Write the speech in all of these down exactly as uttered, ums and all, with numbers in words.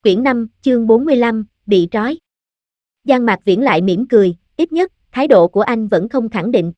Quyển năm, chương bốn mươi lăm, bị trói. Giang Mạc Viễn lại mỉm cười, ít nhất, thái độ của anh vẫn không khẳng định.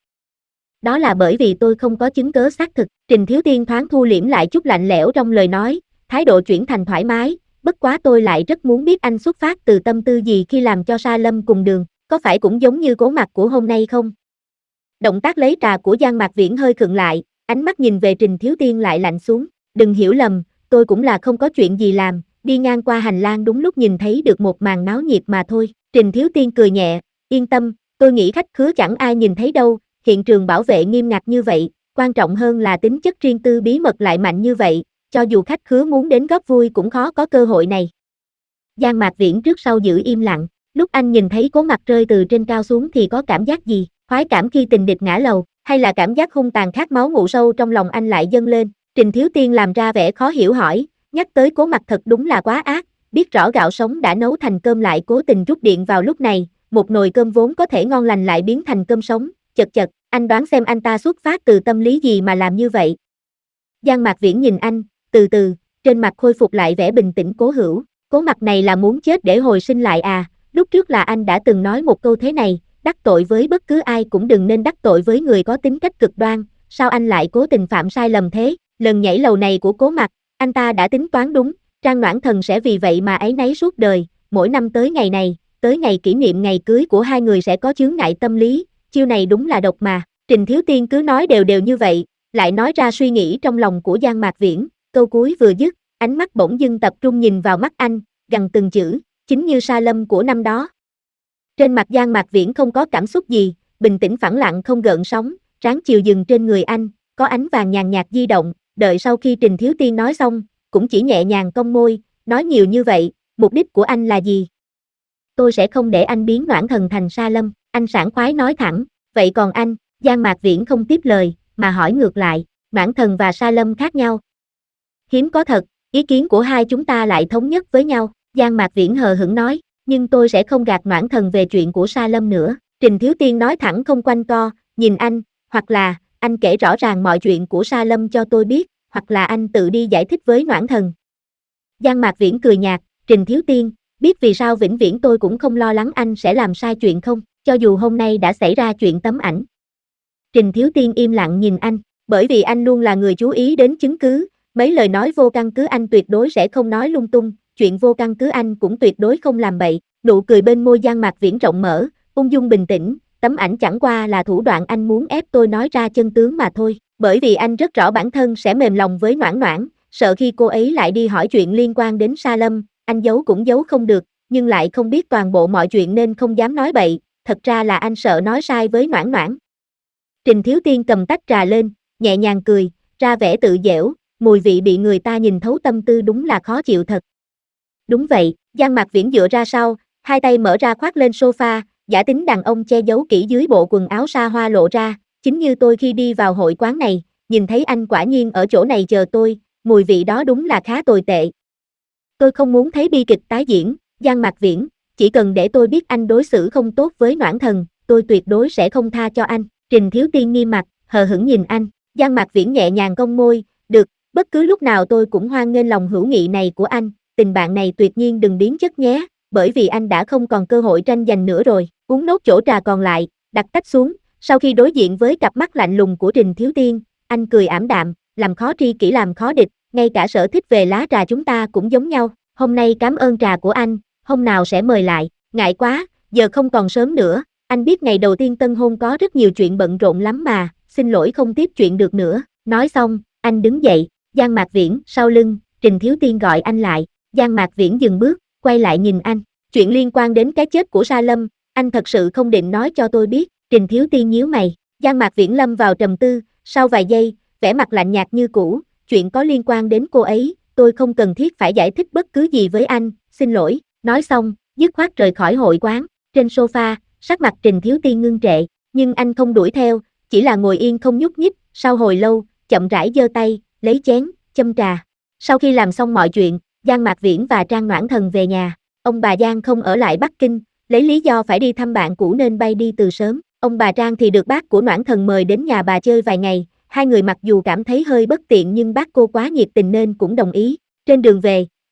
Đó là bởi vì tôi không có chứng cớ xác thực. Trình Thiếu Tiên thoáng thu liễm lại chút lạnh lẽo trong lời nói, thái độ chuyển thành thoải mái, bất quá tôi lại rất muốn biết anh xuất phát từ tâm tư gì khi làm cho Sa Lâm cùng đường, có phải cũng giống như Cố Mặc của hôm nay không? Động tác lấy trà của Giang Mạc Viễn hơi khựng lại, ánh mắt nhìn về Trình Thiếu Tiên lại lạnh xuống, đừng hiểu lầm, tôi cũng là không có chuyện gì làm, đi ngang qua hành lang đúng lúc nhìn thấy được một màn náo nhiệt mà thôi. Trình Thiếu Tiên cười nhẹ, yên tâm, tôi nghĩ khách khứa chẳng ai nhìn thấy đâu, hiện trường bảo vệ nghiêm ngặt như vậy, quan trọng hơn là tính chất riêng tư bí mật lại mạnh như vậy, cho dù khách khứa muốn đến góp vui cũng khó có cơ hội này. Giang Mạc Viễn trước sau giữ im lặng, lúc anh nhìn thấy Cố Mặc rơi từ trên cao xuống thì có cảm giác gì, khoái cảm khi tình địch ngã lầu, hay là cảm giác hung tàn khát máu ngụ sâu trong lòng anh lại dâng lên. Trình Thiếu Tiên làm ra vẻ khó hiểu hỏi, nhắc tới Cố Mặc thật đúng là quá ác, biết rõ gạo sống đã nấu thành cơm lại cố tình rút điện vào lúc này, một nồi cơm vốn có thể ngon lành lại biến thành cơm sống, chật chật, anh đoán xem anh ta xuất phát từ tâm lý gì mà làm như vậy. Giang Mạc Viễn nhìn anh, từ từ, trên mặt khôi phục lại vẻ bình tĩnh cố hữu, Cố Mặc này là muốn chết để hồi sinh lại à, lúc trước là anh đã từng nói một câu thế này, đắc tội với bất cứ ai cũng đừng nên đắc tội với người có tính cách cực đoan, sao anh lại cố tình phạm sai lầm thế, lần nhảy lầu này của Cố Mặc, anh ta đã tính toán đúng, Trang Noãn Thần sẽ vì vậy mà áy náy suốt đời, mỗi năm tới ngày này, tới ngày kỷ niệm ngày cưới của hai người sẽ có chướng ngại tâm lý, chiêu này đúng là độc mà. Trình Thiếu Tiên cứ nói đều đều như vậy, lại nói ra suy nghĩ trong lòng của Giang Mạc Viễn, câu cuối vừa dứt, ánh mắt bỗng dưng tập trung nhìn vào mắt anh, gằn từng chữ, chính như Sa Lâm của năm đó. Trên mặt Giang Mạc Viễn không có cảm xúc gì, bình tĩnh phẳng lặng không gợn sóng, trán chiều dừng trên người anh, có ánh vàng nhàn nhạt di động, đợi sau khi Trình Thiếu Tiên nói xong, cũng chỉ nhẹ nhàng cong môi, nói nhiều như vậy, mục đích của anh là gì? Tôi sẽ không để anh biến Noãn Thần thành Sa Lâm, anh sảng khoái nói thẳng, vậy còn anh? Giang Mạc Viễn không tiếp lời, mà hỏi ngược lại, Noãn Thần và Sa Lâm khác nhau. Hiếm có thật, ý kiến của hai chúng ta lại thống nhất với nhau, Giang Mạc Viễn hờ hững nói, nhưng tôi sẽ không gạt Noãn Thần về chuyện của Sa Lâm nữa. Trình Thiếu Tiên nói thẳng không quanh co, nhìn anh, hoặc là, anh kể rõ ràng mọi chuyện của Sa Lâm cho tôi biết, hoặc là anh tự đi giải thích với Noãn Thần. Giang Mạc Viễn cười nhạt, Trình Thiếu Tiên, biết vì sao vĩnh viễn tôi cũng không lo lắng anh sẽ làm sai chuyện không, cho dù hôm nay đã xảy ra chuyện tấm ảnh. Trình Thiếu Tiên im lặng nhìn anh, bởi vì anh luôn là người chú ý đến chứng cứ, mấy lời nói vô căn cứ anh tuyệt đối sẽ không nói lung tung, chuyện vô căn cứ anh cũng tuyệt đối không làm bậy. Nụ cười bên môi Giang Mạc Viễn rộng mở, ung dung bình tĩnh, tấm ảnh chẳng qua là thủ đoạn anh muốn ép tôi nói ra chân tướng mà thôi, bởi vì anh rất rõ bản thân sẽ mềm lòng với Noãn Noãn, sợ khi cô ấy lại đi hỏi chuyện liên quan đến Sa Lâm, anh giấu cũng giấu không được, nhưng lại không biết toàn bộ mọi chuyện nên không dám nói bậy, thật ra là anh sợ nói sai với Noãn Noãn. Trình Thiếu Tiên cầm tách trà lên, nhẹ nhàng cười, ra vẻ tự dẻo, mùi vị bị người ta nhìn thấu tâm tư đúng là khó chịu thật. Đúng vậy, Giang Mạc Viễn dựa ra sau, hai tay mở ra khoác lên sofa, giả tính đàn ông che giấu kỹ dưới bộ quần áo sa hoa lộ ra, chính như tôi khi đi vào hội quán này, nhìn thấy anh quả nhiên ở chỗ này chờ tôi, mùi vị đó đúng là khá tồi tệ. Tôi không muốn thấy bi kịch tái diễn, Giang Mạc Viễn, chỉ cần để tôi biết anh đối xử không tốt với Noãn Thần, tôi tuyệt đối sẽ không tha cho anh. Trình Thiếu Tiên nghiêm mặt, hờ hững nhìn anh, Giang Mạc Viễn nhẹ nhàng cong môi, được, bất cứ lúc nào tôi cũng hoan nghênh lòng hữu nghị này của anh, tình bạn này tuyệt nhiên đừng biến chất nhé, bởi vì anh đã không còn cơ hội tranh giành nữa rồi, uống nốt chỗ trà còn lại, đặt tách xuống, sau khi đối diện với cặp mắt lạnh lùng của Trình Thiếu Tiên, anh cười ảm đạm, làm khó tri kỷ làm khó địch, ngay cả sở thích về lá trà chúng ta cũng giống nhau, hôm nay cảm ơn trà của anh, hôm nào sẽ mời lại, ngại quá, giờ không còn sớm nữa, anh biết ngày đầu tiên tân hôn có rất nhiều chuyện bận rộn lắm mà, xin lỗi không tiếp chuyện được nữa, nói xong, anh đứng dậy, Giang Mạc Viễn, sau lưng, Trình Thiếu Tiên gọi anh lại, Giang Mạc Viễn dừng bước, quay lại nhìn anh, chuyện liên quan đến cái chết của Sa Lâm, anh thật sự không định nói cho tôi biết, Trình Thiếu Tiên nhíu mày, Giang Mạc Viễn lâm vào trầm tư, sau vài giây, vẻ mặt lạnh nhạt như cũ, chuyện có liên quan đến cô ấy, tôi không cần thiết phải giải thích bất cứ gì với anh, xin lỗi, nói xong, dứt khoát rời khỏi hội quán, trên sofa, sắc mặt Trình Thiếu Tiên ngưng trệ, nhưng anh không đuổi theo, chỉ là ngồi yên không nhúc nhích, sau hồi lâu, chậm rãi giơ tay, lấy chén, châm trà. Sau khi làm xong mọi chuyện, Giang Mạc Viễn và Trang Noãn Thần về nhà, ông bà Giang không ở lại Bắc Kinh, lấy lý do phải đi thăm bạn cũ nên bay đi từ sớm, ông bà Trang thì được bác của Noãn Thần mời đến nhà bà chơi vài ngày, hai người mặc dù cảm thấy hơi bất tiện nhưng bác cô quá nhiệt tình nên cũng đồng ý. Trên đường về,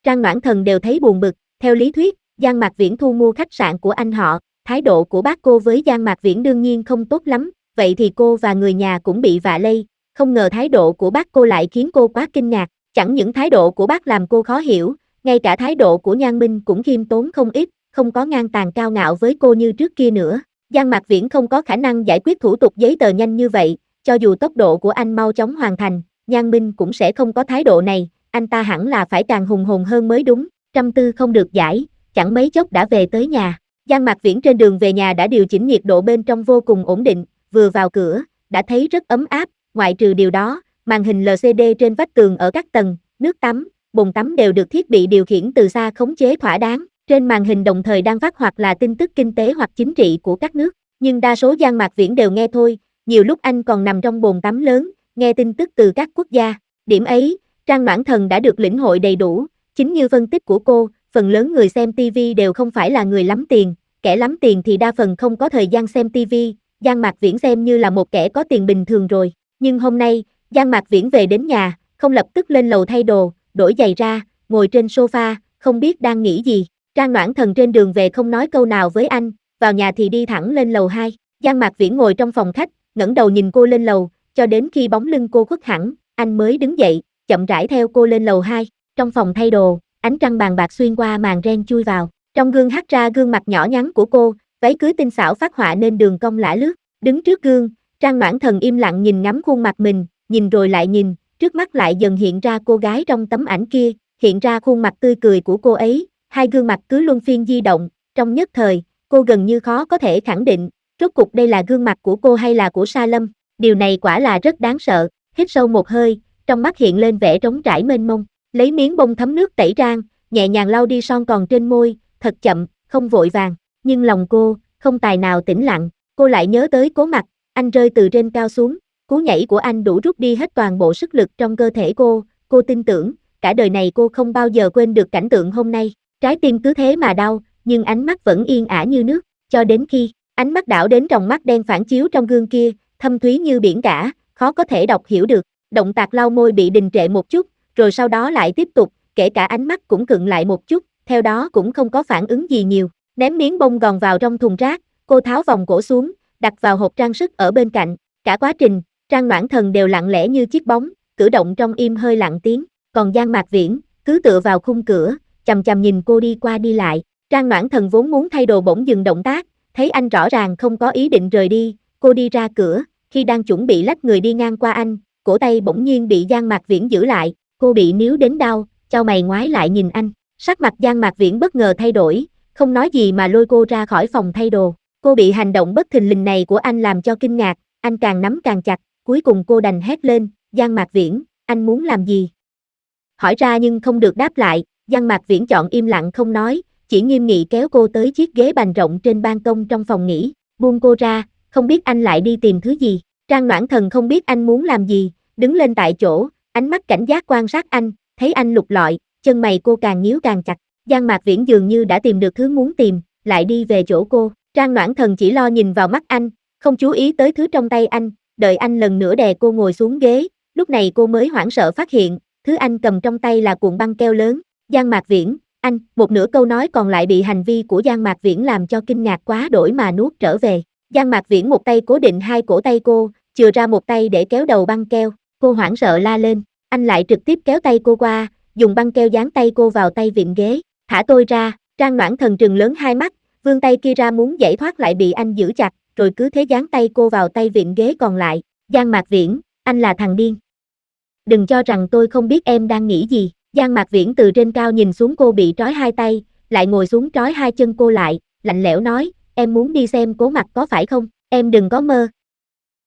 Trang Noãn Thần đều thấy buồn bực, theo lý thuyết, Giang Mạc Viễn thu mua khách sạn của anh họ, thái độ của bác cô với Giang Mạc Viễn đương nhiên không tốt lắm, vậy thì cô và người nhà cũng bị vạ lây, không ngờ thái độ của bác cô lại khiến cô quá kinh ngạc, chẳng những thái độ của bác làm cô khó hiểu, ngay cả thái độ của Nhan Minh cũng khiêm tốn không ít, không có ngang tàn cao ngạo với cô như trước kia nữa. Giang Mạc Viễn không có khả năng giải quyết thủ tục giấy tờ nhanh như vậy, cho dù tốc độ của anh mau chóng hoàn thành, Nhan Minh cũng sẽ không có thái độ này, anh ta hẳn là phải càng hùng hồn hơn mới đúng, trăm tư không được giải, chẳng mấy chốc đã về tới nhà. Giang Mạc Viễn trên đường về nhà đã điều chỉnh nhiệt độ bên trong vô cùng ổn định, vừa vào cửa, đã thấy rất ấm áp, ngoại trừ điều đó, màn hình lờ xê đê trên vách tường ở các tầng, nước tắm, bồn tắm đều được thiết bị điều khiển từ xa khống chế thỏa đáng, trên màn hình đồng thời đang phát hoặc là tin tức kinh tế hoặc chính trị của các nước, nhưng đa số Giang Mạc Viễn đều nghe thôi, nhiều lúc anh còn nằm trong bồn tắm lớn, nghe tin tức từ các quốc gia, điểm ấy, Trang Noãn Thần đã được lĩnh hội đầy đủ, chính như phân tích của cô, phần lớn người xem ti vi đều không phải là người lắm tiền, kẻ lắm tiền thì đa phần không có thời gian xem ti vi, Giang Mạc Viễn xem như là một kẻ có tiền bình thường rồi, nhưng hôm nay, Giang Mạc Viễn về đến nhà, không lập tức lên lầu thay đồ, đổi giày ra, ngồi trên sofa, không biết đang nghĩ gì, Trang Noãn Thần trên đường về không nói câu nào với anh, vào nhà thì đi thẳng lên lầu hai, Giang Mạc Viễn ngồi trong phòng khách, ngẩng đầu nhìn cô lên lầu, cho đến khi bóng lưng cô khuất hẳn, anh mới đứng dậy, chậm rãi theo cô lên lầu hai, trong phòng thay đồ, ánh trăng bàn bạc xuyên qua màn ren chui vào, trong gương hắt ra gương mặt nhỏ nhắn của cô, váy cưới tinh xảo phác họa nên đường cong lả lướt, đứng trước gương, Trang Noãn Thần im lặng nhìn ngắm khuôn mặt mình, nhìn rồi lại nhìn, trước mắt lại dần hiện ra cô gái trong tấm ảnh kia, hiện ra khuôn mặt tươi cười của cô ấy, hai gương mặt cứ luân phiên di động, trong nhất thời, cô gần như khó có thể khẳng định, rốt cục đây là gương mặt của cô hay là của Sa Lâm, điều này quả là rất đáng sợ, hít sâu một hơi, trong mắt hiện lên vẻ trống trải mênh mông, lấy miếng bông thấm nước tẩy trang, nhẹ nhàng lau đi son còn trên môi, thật chậm, không vội vàng, nhưng lòng cô, không tài nào tĩnh lặng, cô lại nhớ tới Cố Mặc, anh rơi từ trên cao xuống, cú nhảy của anh đủ rút đi hết toàn bộ sức lực trong cơ thể cô, cô tin tưởng, cả đời này cô không bao giờ quên được cảnh tượng hôm nay, trái tim cứ thế mà đau, nhưng ánh mắt vẫn yên ả như nước, cho đến khi, ánh mắt đảo đến tròng mắt đen phản chiếu trong gương kia, thâm thúy như biển cả, khó có thể đọc hiểu được, động tác lau môi bị đình trệ một chút, rồi sau đó lại tiếp tục, kể cả ánh mắt cũng khựng lại một chút, theo đó cũng không có phản ứng gì nhiều, ném miếng bông gòn vào trong thùng rác, cô tháo vòng cổ xuống, đặt vào hộp trang sức ở bên cạnh, cả quá trình, Trang Noãn Thần đều lặng lẽ như chiếc bóng, cử động trong im hơi lặng tiếng, còn Giang Mạc Viễn, cứ tựa vào khung cửa, chằm chằm nhìn cô đi qua đi lại, Trang Noãn Thần vốn muốn thay đồ bỗng dừng động tác, thấy anh rõ ràng không có ý định rời đi, cô đi ra cửa, khi đang chuẩn bị lách người đi ngang qua anh, cổ tay bỗng nhiên bị Giang Mạc Viễn giữ lại, cô bị níu đến đau, chau mày ngoái lại nhìn anh, sắc mặt Giang Mạc Viễn bất ngờ thay đổi, không nói gì mà lôi cô ra khỏi phòng thay đồ, cô bị hành động bất thình lình này của anh làm cho kinh ngạc, anh càng nắm càng chặt, cuối cùng cô đành hét lên, Giang Mạc Viễn, anh muốn làm gì? Hỏi ra nhưng không được đáp lại, Giang Mạc Viễn chọn im lặng không nói, chỉ nghiêm nghị kéo cô tới chiếc ghế bành rộng trên ban công trong phòng nghỉ, buông cô ra, không biết anh lại đi tìm thứ gì, Trang Noãn Thần không biết anh muốn làm gì, đứng lên tại chỗ, ánh mắt cảnh giác quan sát anh, thấy anh lục lọi, chân mày cô càng nhíu càng chặt, Giang Mạc Viễn dường như đã tìm được thứ muốn tìm, lại đi về chỗ cô, Trang Noãn Thần chỉ lo nhìn vào mắt anh, không chú ý tới thứ trong tay anh, đợi anh lần nữa đè cô ngồi xuống ghế, lúc này cô mới hoảng sợ phát hiện, thứ anh cầm trong tay là cuộn băng keo lớn, Giang Mạc Viễn, anh, một nửa câu nói còn lại bị hành vi của Giang Mạc Viễn làm cho kinh ngạc quá đổi mà nuốt trở về, Giang Mạc Viễn một tay cố định hai cổ tay cô, chừa ra một tay để kéo đầu băng keo, cô hoảng sợ la lên, anh lại trực tiếp kéo tay cô qua, dùng băng keo dán tay cô vào tay vịn ghế, thả tôi ra, Trang Noãn Thần trừng lớn hai mắt, vươn tay kia ra muốn giải thoát lại bị anh giữ chặt, rồi cứ thế dán tay cô vào tay vịn ghế còn lại, Giang Mạc Viễn, anh là thằng điên. Đừng cho rằng tôi không biết em đang nghĩ gì, Giang Mạc Viễn từ trên cao nhìn xuống cô bị trói hai tay, lại ngồi xuống trói hai chân cô lại, lạnh lẽo nói, em muốn đi xem Cố Mặc có phải không, em đừng có mơ,